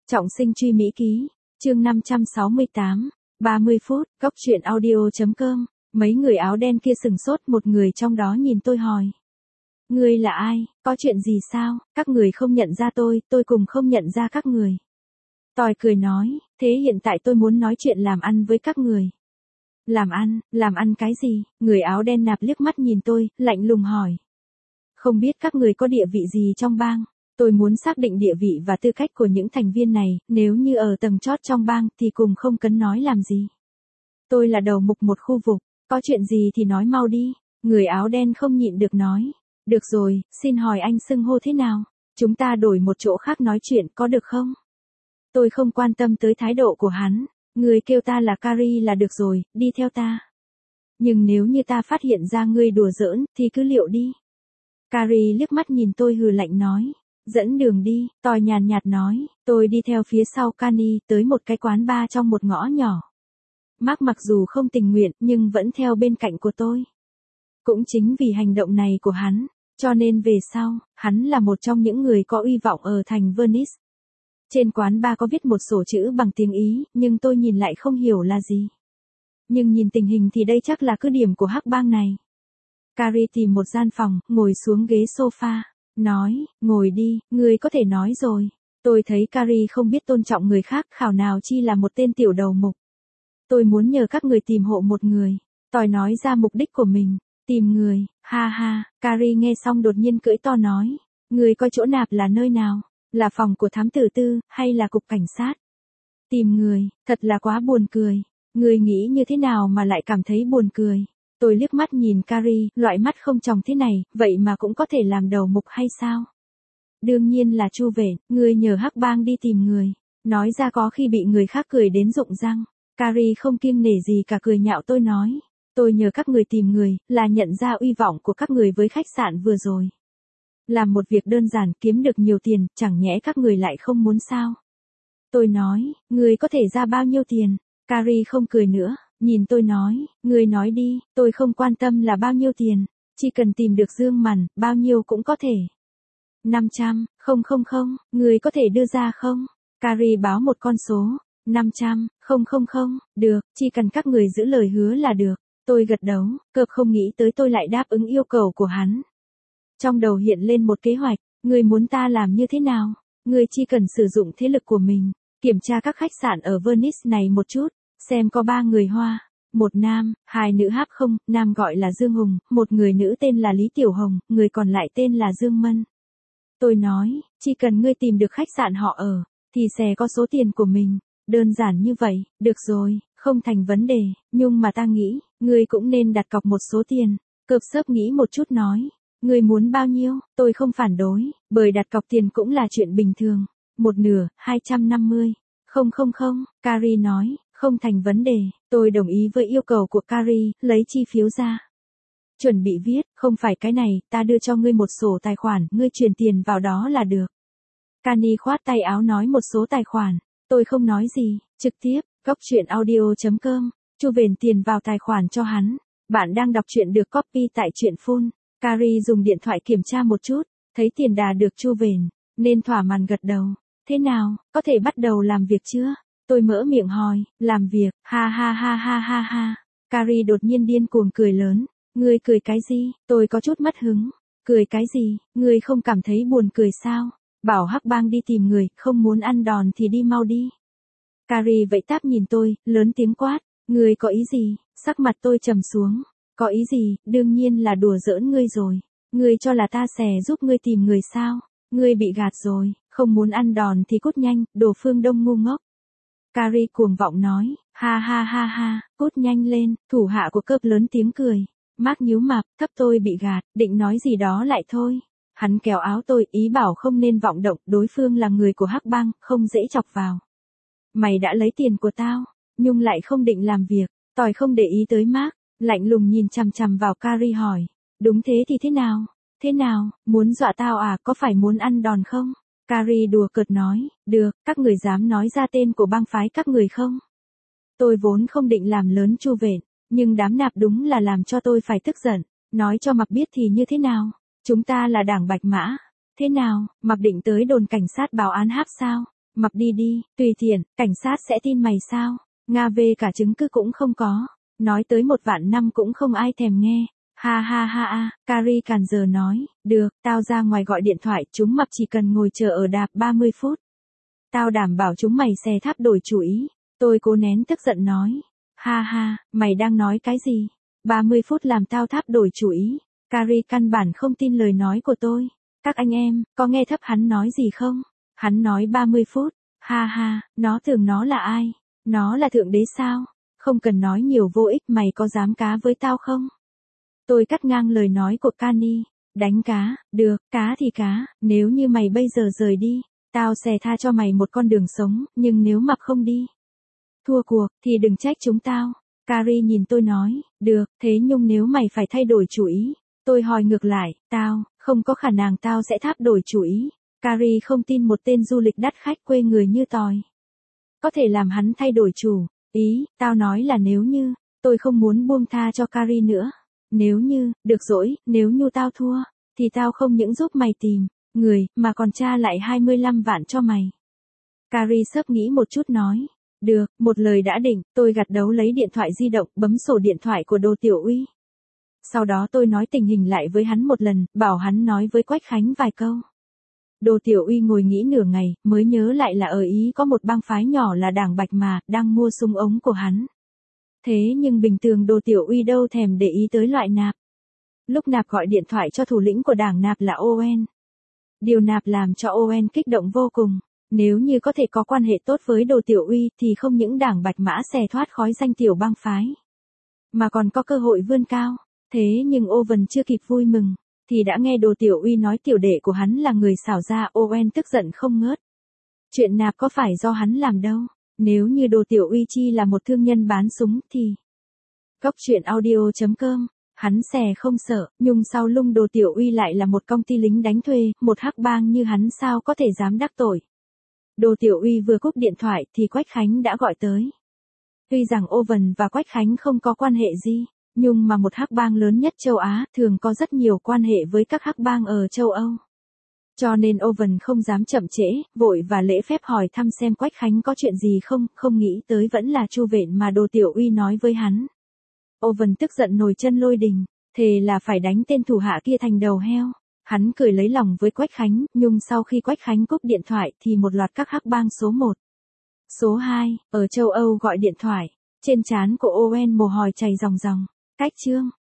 Trọng sinh truy Mỹ ký, chương 568, 30 phút, góc truyện audio.com, mấy người áo đen kia sừng sốt, một người trong đó nhìn tôi hỏi. Ngươi là ai, có chuyện gì sao, các người không nhận ra tôi cùng không nhận ra các người. Tôi cười nói, thế hiện tại tôi muốn nói chuyện làm ăn với các người. Làm ăn cái gì, người áo đen nạp liếc mắt nhìn tôi, lạnh lùng hỏi. Không biết các người có địa vị gì trong bang. Tôi muốn xác định địa vị và tư cách của những thành viên này, nếu như ở tầng chót trong bang thì cùng không cấn nói làm gì. Tôi là đầu mục một khu vực, có chuyện gì thì nói mau đi, người áo đen không nhịn được nói. Được rồi, xin hỏi anh xưng hô thế nào, chúng ta đổi một chỗ khác nói chuyện có được không? Tôi không quan tâm tới thái độ của hắn, người kêu ta là Carrie là được rồi, đi theo ta. Nhưng nếu như ta phát hiện ra ngươi đùa giỡn thì cứ liệu đi. Carrie liếc mắt nhìn tôi hừ lạnh nói. Dẫn đường đi, tôi nhàn nhạt nói, tôi đi theo phía sau Cani tới một cái quán bar trong một ngõ nhỏ. Mark mặc dù không tình nguyện nhưng vẫn theo bên cạnh của tôi. Cũng chính vì hành động này của hắn, cho nên về sau, hắn là một trong những người có uy vọng ở thành Venice. Trên quán bar có viết một sổ chữ bằng tiếng Ý, nhưng tôi nhìn lại không hiểu là gì. Nhưng nhìn tình hình thì đây chắc là cứ điểm của hắc bang này. Carrie tìm một gian phòng, ngồi xuống ghế sofa. Nói, ngồi đi, ngươi có thể nói rồi. Tôi thấy Carrie không biết tôn trọng người khác, khảo nào chi là một tên tiểu đầu mục. Tôi muốn nhờ các người tìm hộ một người. Tôi nói ra mục đích của mình. Tìm người, ha ha, Carrie nghe xong đột nhiên cưỡi to nói. Người coi chỗ nạp là nơi nào? Là phòng của thám tử tư, hay là cục cảnh sát? Tìm người, thật là quá buồn cười. Người nghĩ như thế nào mà lại cảm thấy buồn cười? Tôi liếc mắt nhìn Carrie, loại mắt không tròng thế này, vậy mà cũng có thể làm đầu mục hay sao? Đương nhiên là Chu Vệ, ngươi nhờ hắc bang đi tìm người. Nói ra có khi bị người khác cười đến rụng răng. Carrie không kiêng nể gì cả cười nhạo tôi nói. Tôi nhờ các người tìm người, là nhận ra uy vọng của các người với khách sạn vừa rồi. Làm một việc đơn giản kiếm được nhiều tiền, chẳng nhẽ các người lại không muốn sao? Tôi nói, người có thể ra bao nhiêu tiền? Carrie không cười nữa. Nhìn tôi nói, ngươi nói đi, tôi không quan tâm là bao nhiêu tiền, chỉ cần tìm được Dương Mằn, bao nhiêu cũng có thể. 500, không, ngươi có thể đưa ra không? Carrie báo một con số, 500, không, được, chỉ cần các người giữ lời hứa là được. Tôi gật đầu, cợp không nghĩ tới tôi lại đáp ứng yêu cầu của hắn. Trong đầu hiện lên một kế hoạch, ngươi muốn ta làm như thế nào? Ngươi chỉ cần sử dụng thế lực của mình, kiểm tra các khách sạn ở Venice này một chút. Xem có 3 người Hoa, một nam, 2 nữ háp không, nam gọi là Dương Hùng, một người nữ tên là Lý Tiểu Hồng, người còn lại tên là Dương Mân. Tôi nói, chỉ cần ngươi tìm được khách sạn họ ở, thì sẽ có số tiền của mình, đơn giản như vậy, được rồi, không thành vấn đề, nhưng mà ta nghĩ, ngươi cũng nên đặt cọc một số tiền. Cợp xớp nghĩ một chút nói, ngươi muốn bao nhiêu, tôi không phản đối, bởi đặt cọc tiền cũng là chuyện bình thường, một nửa, 250. Không, Carrie nói. Không thành vấn đề, tôi đồng ý với yêu cầu của Carrie, lấy chi phiếu ra. Chuẩn bị viết, không phải cái này, ta đưa cho ngươi một sổ tài khoản, ngươi chuyển tiền vào đó là được. Cani khoát tay áo nói một số tài khoản, tôi không nói gì, trực tiếp, góc truyện audio.com, Chu Vền tiền vào tài khoản cho hắn. Bạn đang đọc truyện được copy tại truyện full. Carrie dùng điện thoại kiểm tra một chút, thấy tiền đà được Chu Vền, nên thỏa mãn gật đầu. Thế nào, có thể bắt đầu làm việc chưa? Tôi mở miệng hỏi, làm việc, ha. Carrie đột nhiên điên cuồng cười lớn. Ngươi cười cái gì? Tôi có chút mất hứng. Cười cái gì? Ngươi không cảm thấy buồn cười sao? Bảo hắc bang đi tìm người, không muốn ăn đòn thì đi mau đi. Carrie vẫy táp nhìn tôi, lớn tiếng quát. Ngươi có ý gì? Sắc mặt tôi trầm xuống. Có ý gì? Đương nhiên là đùa giỡn ngươi rồi. Ngươi cho là ta sẽ giúp ngươi tìm người sao? Ngươi bị gạt rồi, không muốn ăn đòn thì cút nhanh, đồ phương đông ngu ngốc. Carrie cuồng vọng nói, ha, cút nhanh lên, thủ hạ của cợp lớn tiếng cười. Mark nhíu mày, thấp tôi bị gạt, định nói gì đó lại thôi. Hắn kéo áo tôi, ý bảo không nên vọng động, đối phương là người của hắc bang, không dễ chọc vào. Mày đã lấy tiền của tao, nhưng lại không định làm việc, tôi không để ý tới Mark, lạnh lùng nhìn chằm chằm vào Carrie hỏi. Đúng thế thì thế nào? Thế nào, muốn dọa tao à, có phải muốn ăn đòn không? Carrie đùa cợt nói, được, các người dám nói ra tên của bang phái các người không? Tôi vốn không định làm lớn Chu Vện, nhưng đám nạp đúng là làm cho tôi phải tức giận, nói cho Mặc biết thì như thế nào? Chúng ta là đảng Bạch Mã. Thế nào, Mặc định tới đồn cảnh sát báo án háp sao? Mập đi đi, tùy tiện, cảnh sát sẽ tin mày sao? Nga về cả chứng cứ cũng không có. Nói tới 1.000.000 cũng không ai thèm nghe. Ha ha ha ha, Carrie càn giờ nói, được, tao ra ngoài gọi điện thoại, chúng mập chỉ cần ngồi chờ ở đạp 30 phút. Tao đảm bảo chúng mày xe tháp đổi chủ ý. Tôi cố nén tức giận nói. Ha ha, mày đang nói cái gì? 30 phút làm tao tháp đổi chủ ý. Carrie căn bản không tin lời nói của tôi. Các anh em, có nghe thấp hắn nói gì không? Hắn nói 30 phút. Ha ha, nó tưởng nó là ai? Nó là thượng đế sao? Không cần nói nhiều vô ích, mày có dám cá với tao không? Tôi cắt ngang lời nói của Cani. Đánh cá, được, cá thì cá, nếu như mày bây giờ rời đi, tao sẽ tha cho mày một con đường sống, nhưng nếu mập không đi, thua cuộc, thì đừng trách chúng tao. Carrie nhìn tôi nói, được, thế nhưng nếu mày phải thay đổi chủ ý. Tôi hỏi ngược lại, tao, không có khả năng tao sẽ tháp đổi chủ ý. Carrie không tin một tên du lịch đắt khách quê người như tòi có thể làm hắn thay đổi chủ ý. Tao nói là nếu như, tôi không muốn buông tha cho Carrie nữa. Nếu như, được rồi, nếu như tao thua, thì tao không những giúp mày tìm người, mà còn tra lại 25 vạn cho mày. Carrie sấp nghĩ một chút nói. Được, một lời đã định, tôi gật đầu lấy điện thoại di động, bấm sổ điện thoại của Đồ Tiểu Uy. Sau đó tôi nói tình hình lại với hắn một lần, bảo hắn nói với Quách Khánh vài câu. Đồ Tiểu Uy ngồi nghĩ nửa ngày, mới nhớ lại là ở Ý có một bang phái nhỏ là Đảng Bạch mà, đang mua súng ống của hắn. Thế nhưng bình thường Đồ Tiểu Uy đâu thèm để ý tới loại nạp. Lúc nạp gọi điện thoại cho thủ lĩnh của đảng nạp là Owen. Điều nạp làm cho Owen kích động vô cùng. Nếu như có thể có quan hệ tốt với Đồ Tiểu Uy thì không những đảng Bạch Mã sẽ thoát khỏi danh tiểu bang phái, mà còn có cơ hội vươn cao. Thế nhưng Owen chưa kịp vui mừng, thì đã nghe Đồ Tiểu Uy nói tiểu đệ của hắn là người xảo ra. Owen tức giận không ngớt. Chuyện nạp có phải do hắn làm đâu. Nếu như Đồ Tiểu Uy chi là một thương nhân bán súng thì... Góc truyện audio.com, hắn sẽ không sợ, nhưng sau lưng Đồ Tiểu Uy lại là một công ty lính đánh thuê, một hắc bang như hắn sao có thể dám đắc tội. Đồ Tiểu Uy vừa cúp điện thoại thì Quách Khánh đã gọi tới. Tuy rằng Owen và Quách Khánh không có quan hệ gì, nhưng mà một hắc bang lớn nhất châu Á thường có rất nhiều quan hệ với các hắc bang ở châu Âu. Cho nên Owen không dám chậm trễ, vội và lễ phép hỏi thăm xem Quách Khánh có chuyện gì không, không nghĩ tới vẫn là Chu Vện mà Đồ Tiểu Uy nói với hắn. Owen tức giận nổi chân lôi đình, thề là phải đánh tên thủ hạ kia thành đầu heo. Hắn cười lấy lòng với Quách Khánh, nhưng sau khi Quách Khánh cúp điện thoại thì một loạt các hắc bang số 1, số 2, ở châu Âu gọi điện thoại. Trên trán của Owen mồ hôi chảy ròng ròng. Cách chương